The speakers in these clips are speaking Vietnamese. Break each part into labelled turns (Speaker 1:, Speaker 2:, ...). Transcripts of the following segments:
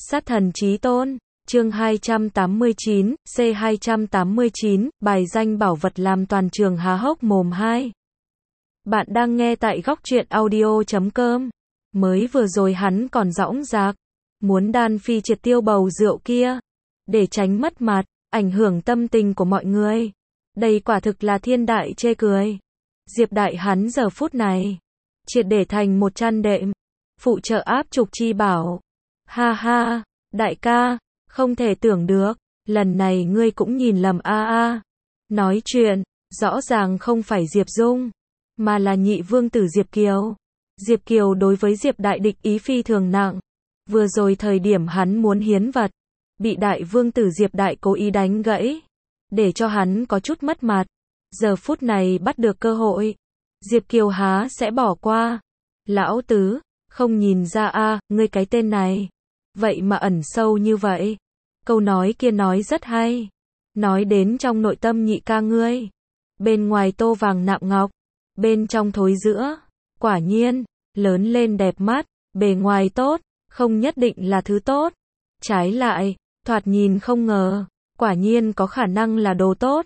Speaker 1: Sát thần chí tôn, chương 289, C289, bài danh bảo vật làm toàn trường há hốc mồm 2. Bạn đang nghe tại góc truyện audio.com. Mới vừa rồi hắn còn dõng dạc, muốn đan phi triệt tiêu bầu rượu kia, để tránh mất mặt, ảnh hưởng tâm tình của mọi người. Đây quả thực là thiên đại chê cười. Diệp đại hắn giờ phút này, triệt để thành một chăn đệm, phụ trợ áp trục chi bảo. Ha ha, đại ca, không thể tưởng được, lần này ngươi cũng nhìn lầm a. Nói chuyện, rõ ràng không phải Diệp Dung, mà là nhị vương tử Diệp Kiều. Diệp Kiều đối với Diệp đại địch ý phi thường nặng. Vừa rồi thời điểm hắn muốn hiến vật, bị đại vương tử Diệp đại cố ý đánh gãy, để cho hắn có chút mất mặt. Giờ phút này bắt được cơ hội, Diệp Kiều há sẽ bỏ qua. Lão tứ, không nhìn ra a, ngươi cái tên này, vậy mà ẩn sâu như vậy. Câu nói kia nói rất hay, nói đến trong nội tâm nhị ca ngươi. Bên ngoài tô vàng nạm ngọc, bên trong thối giữa. Quả nhiên, lớn lên đẹp mắt, bề ngoài tốt, không nhất định là thứ tốt. Trái lại, thoạt nhìn không ngờ, quả nhiên có khả năng là đồ tốt.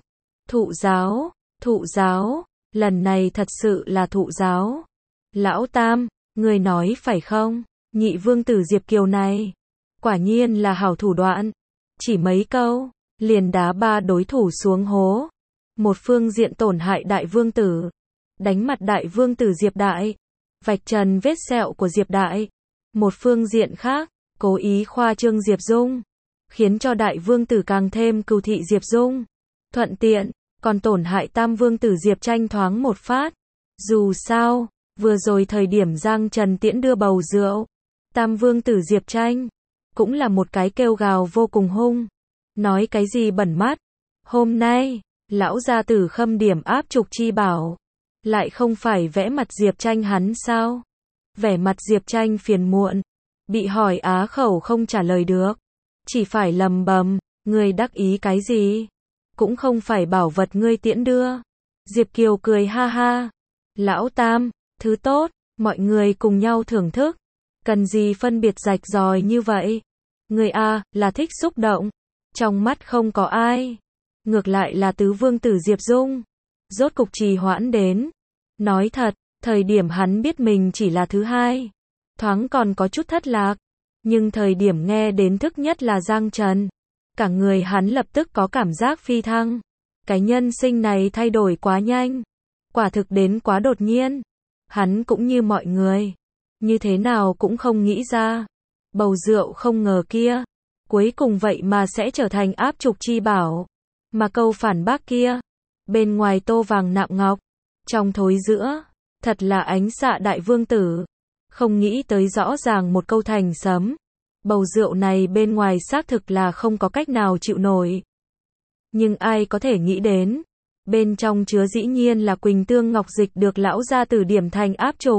Speaker 1: Thụ giáo, lần này thật sự là thụ giáo. Lão Tam, người nói phải không? Nhị vương tử Diệp Kiều này, quả nhiên là hảo thủ đoạn. Chỉ mấy câu, liền đá ba đối thủ xuống hố. Một phương diện tổn hại đại vương tử, đánh mặt đại vương tử Diệp đại, vạch trần vết sẹo của Diệp đại. Một phương diện khác, cố ý khoa trương Diệp Dung, khiến cho đại vương tử càng thêm cừu thị Diệp Dung. Thuận tiện, còn tổn hại tam vương tử Diệp Tranh thoáng một phát. Dù sao, vừa rồi thời điểm Giang Trần tiễn đưa bầu rượu, tam vương tử Diệp Tranh cũng là một cái kêu gào vô cùng hung. Nói cái gì bẩn mắt. Hôm nay, lão gia tử khâm điểm áp trục chi bảo, lại không phải vẽ mặt Diệp Tranh hắn sao? Vẻ mặt Diệp Tranh phiền muộn, bị hỏi á khẩu không trả lời được, chỉ phải lầm bầm, ngươi đắc ý cái gì? Cũng không phải bảo vật ngươi tiễn đưa. Diệp Kiều cười ha ha. Lão Tam, thứ tốt, mọi người cùng nhau thưởng thức. Cần gì phân biệt rạch ròi như vậy? Người a, là thích xúc động. Trong mắt không có ai. Ngược lại là tứ vương tử Diệp Dung. Rốt cục trì hoãn đến. Nói thật, thời điểm hắn biết mình chỉ là thứ hai, thoáng còn có chút thất lạc. Nhưng thời điểm nghe đến thức nhất là Giang Trần, cả người hắn lập tức có cảm giác phi thăng. Cái nhân sinh này thay đổi quá nhanh, quả thực đến quá đột nhiên. Hắn cũng như mọi người, như thế nào cũng không nghĩ ra, bầu rượu không ngờ kia, cuối cùng vậy mà sẽ trở thành áp trục chi bảo. Mà câu phản bác kia, bên ngoài tô vàng nạm ngọc, trong thối giữa, thật là ánh xạ đại vương tử. Không nghĩ tới rõ ràng một câu thành sấm. Bầu rượu này bên ngoài xác thực là không có cách nào chịu nổi. Nhưng ai có thể nghĩ đến, bên trong chứa dĩ nhiên là Quỳnh Tương Ngọc Dịch được lão gia tử điểm thành áp trục.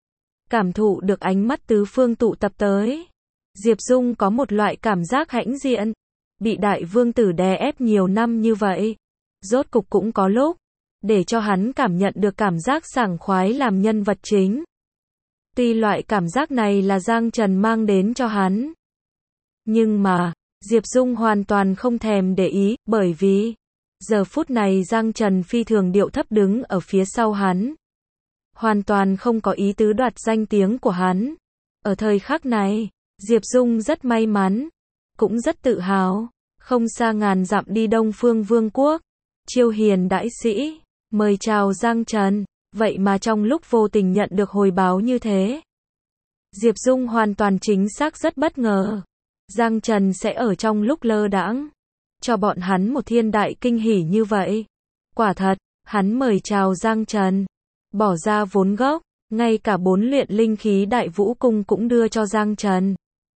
Speaker 1: Cảm thụ được ánh mắt tứ phương tụ tập tới, Diệp Dung có một loại cảm giác hãnh diện. Bị đại vương tử đè ép nhiều năm như vậy, rốt cục cũng có lúc để cho hắn cảm nhận được cảm giác sảng khoái làm nhân vật chính. Tuy loại cảm giác này là Giang Trần mang đến cho hắn, nhưng mà Diệp Dung hoàn toàn không thèm để ý, bởi vì giờ phút này Giang Trần phi thường điệu thấp đứng ở phía sau hắn, hoàn toàn không có ý tứ đoạt danh tiếng của hắn. Ở thời khắc này, Diệp Dung rất may mắn, cũng rất tự hào. Không xa ngàn dặm đi Đông Phương Vương quốc, chiêu hiền đại sĩ, mời chào Giang Trần, vậy mà trong lúc vô tình nhận được hồi báo như thế. Diệp Dung hoàn toàn chính xác rất bất ngờ, Giang Trần sẽ ở trong lúc lơ đãng cho bọn hắn một thiên đại kinh hỉ như vậy. Quả thật, hắn mời chào Giang Trần, bỏ ra vốn gốc, ngay cả 4 luyện linh khí đại vũ cung cũng đưa cho Giang Trần.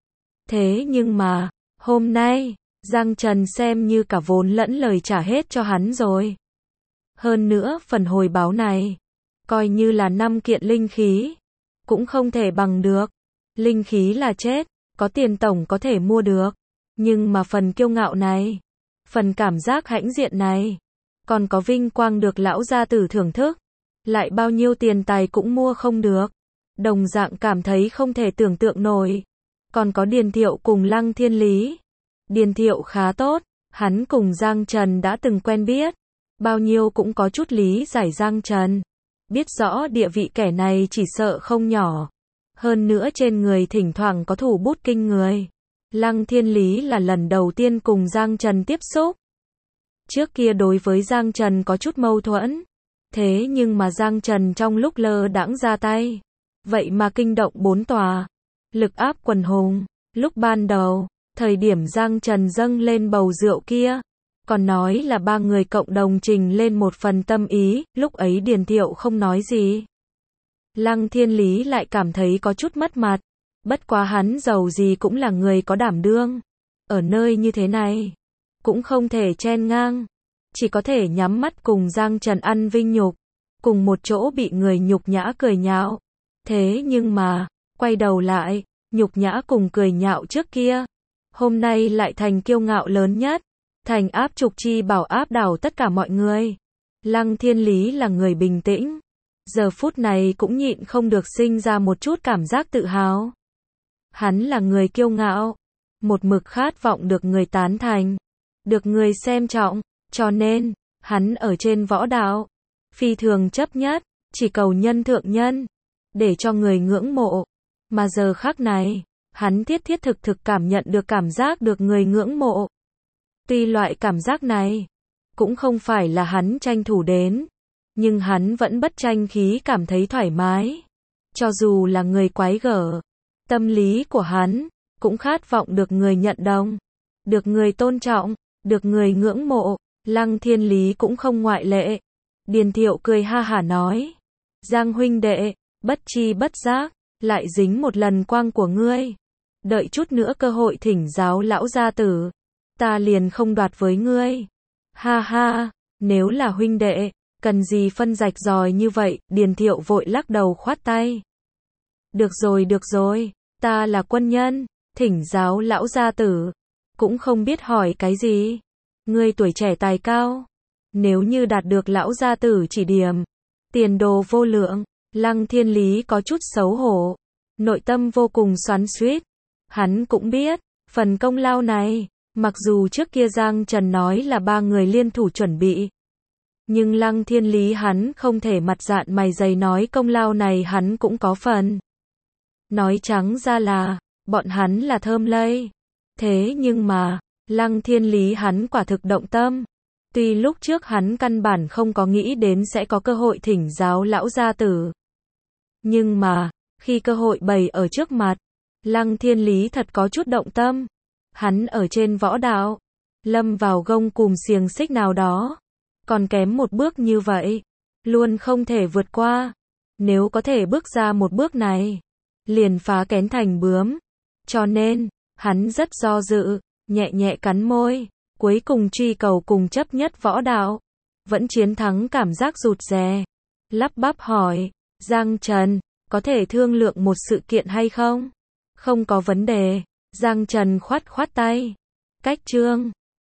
Speaker 1: Thế nhưng mà, hôm nay, Giang Trần xem như cả vốn lẫn lời trả hết cho hắn rồi. Hơn nữa, phần hồi báo này, coi như là 5 kiện linh khí, cũng không thể bằng được. Linh khí là chết, có tiền tổng có thể mua được. Nhưng mà phần kiêu ngạo này, phần cảm giác hãnh diện này, còn có vinh quang được lão gia tử thưởng thức, lại bao nhiêu tiền tài cũng mua không được. Đồng dạng cảm thấy không thể tưởng tượng nổi. Còn có Điền Thiệu cùng Lăng Thiên Lý. Điền Thiệu khá tốt, hắn cùng Giang Trần đã từng quen biết, bao nhiêu cũng có chút lý giải Giang Trần. Biết rõ địa vị kẻ này chỉ sợ không nhỏ. Hơn nữa trên người thỉnh thoảng có thủ bút kinh người. Lăng Thiên Lý là lần đầu tiên cùng Giang Trần tiếp xúc. Trước kia đối với Giang Trần có chút mâu thuẫn. Thế nhưng mà Giang Trần trong lúc lơ đãng ra tay. Vậy mà kinh động 4 tòa. Lực áp quần hùng. Lúc ban đầu, thời điểm Giang Trần dâng lên bầu rượu kia. Còn nói là 3 người cộng đồng trình lên một phần tâm ý. Lúc ấy Điền Thiệu không nói gì. Lăng Thiên Lý lại cảm thấy có chút mất mặt. Bất quá hắn giàu gì cũng là người có đảm đương. Ở nơi như thế này, cũng không thể chen ngang. Chỉ có thể nhắm mắt cùng Giang Trần ăn vinh nhục. Cùng một chỗ bị người nhục nhã cười nhạo. Thế nhưng mà, quay đầu lại, nhục nhã cùng cười nhạo trước kia. Hôm nay lại thành kiêu ngạo lớn nhất. Thành áp trục chi bảo áp đảo tất cả mọi người. Lăng Thiên Lý là người bình tĩnh. Giờ phút này cũng nhịn không được sinh ra một chút cảm giác tự hào. Hắn là người kiêu ngạo. Một mực khát vọng được người tán thành. Được người xem trọng. Cho nên, hắn ở trên võ đạo. Phi thường chấp nhất. Chỉ cầu nhân thượng nhân. Để cho người ngưỡng mộ. Mà giờ khắc này, hắn thiết thiết thực thực cảm nhận được cảm giác được người ngưỡng mộ. Tuy loại cảm giác này, cũng không phải là hắn tranh thủ đến. Nhưng hắn vẫn bất tranh khí cảm thấy thoải mái. Cho dù là người quái gở. Tâm lý của hắn, cũng khát vọng được người nhận đồng. Được người tôn trọng, được người ngưỡng mộ. Lăng Thiên Lý cũng không ngoại lệ. Điền Thiệu cười ha hả nói. Giang huynh đệ, bất chi bất giác, lại dính một lần quang của ngươi. Đợi chút nữa cơ hội thỉnh giáo lão gia tử. Ta liền không đoạt với ngươi. Ha ha, nếu là huynh đệ, cần gì phân rạch ròi như vậy. Điền Thiệu vội lắc đầu khoát tay. Được rồi, ta là quân nhân, thỉnh giáo lão gia tử. Cũng không biết hỏi cái gì. Ngươi tuổi trẻ tài cao. Nếu như đạt được lão gia tử chỉ điểm, tiền đồ vô lượng. Lăng Thiên Lý có chút xấu hổ. Nội tâm vô cùng xoắn xuýt. Hắn cũng biết, phần công lao này, mặc dù trước kia Giang Trần nói là 3 người liên thủ chuẩn bị. Nhưng Lăng Thiên Lý hắn không thể mặt dạn mày dày nói công lao này hắn cũng có phần. Nói trắng ra là, bọn hắn là thơm lây. Thế nhưng mà, Lăng Thiên Lý hắn quả thực động tâm. Tuy lúc trước hắn căn bản không có nghĩ đến sẽ có cơ hội thỉnh giáo lão gia tử. Nhưng mà, khi cơ hội bày ở trước mặt, Lăng Thiên Lý thật có chút động tâm. Hắn ở trên võ đạo, lâm vào gông cùm xiềng xích nào đó. Còn kém một bước như vậy, luôn không thể vượt qua. Nếu có thể bước ra một bước này, liền phá kén thành bướm. Cho nên, hắn rất do dự, nhẹ nhẹ cắn môi, cuối cùng truy cầu cùng chấp nhất võ đạo. Vẫn chiến thắng cảm giác rụt rè. Lắp bắp hỏi, Giang Trần, có thể thương lượng một sự kiện hay không? Không có vấn đề. Giang Trần khoát tay. Cách chương